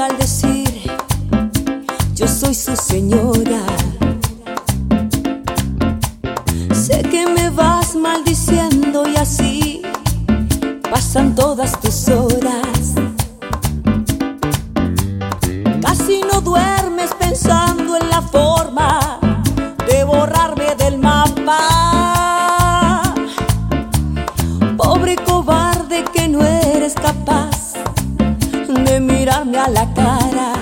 boca al decir yo soy su señora. Sé que me vas maldiciendo y así pasan todas tus horas. Casi no duermes pensando en la forma de borrarme del mapa. Pobre cobarde que no eres capaz de mirarme a la cara.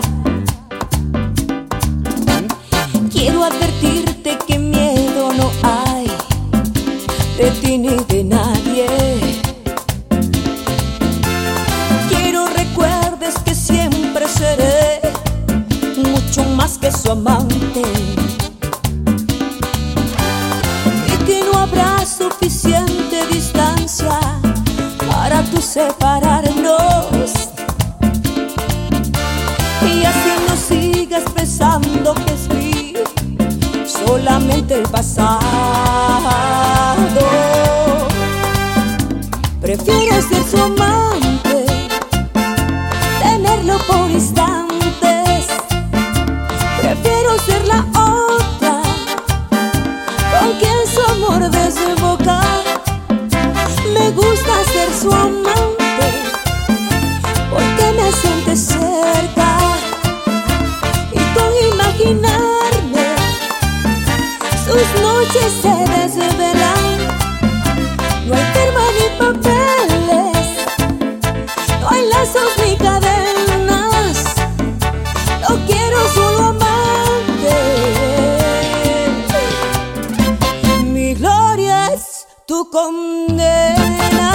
Quiero advertirte que miedo no hay de ti ni de nadie. Quiero recuerdes que siempre seré mucho más que su amante y que no habrá suficiente distancia para tú separarnos. Y así no sigas pensando que es mío solamente el pasado. Prefiero ser su amante, tenerlo por instantes. Prefiero ser la otra con quien su amor desemboca. Me gusta ser su amante porque me siente cerca y con imaginarme sus noches se desvelan. No hay firma ni papeles, no hay lazos ni cadenas. Lo quiero solo amante. Mi gloria es tu condena.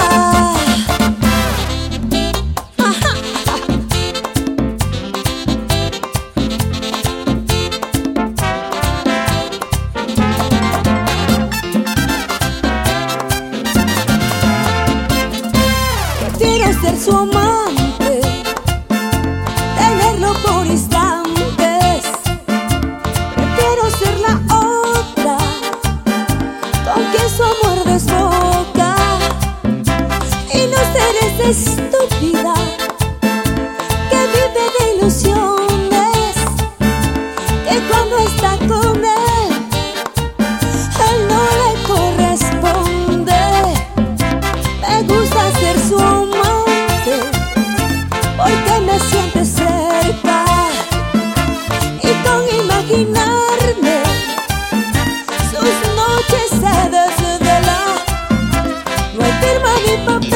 Prefiero ser su amante, tenerlo por instantes. Prefiero ser la otra con quien su amor desboca. Y no ser esa estúpida que vive de ilusiones, que cuando está con él no le corresponde. Me gusta ser su amante porque me siente cerca y con imaginarme sus noches se desvelan. No hay firma ni papel,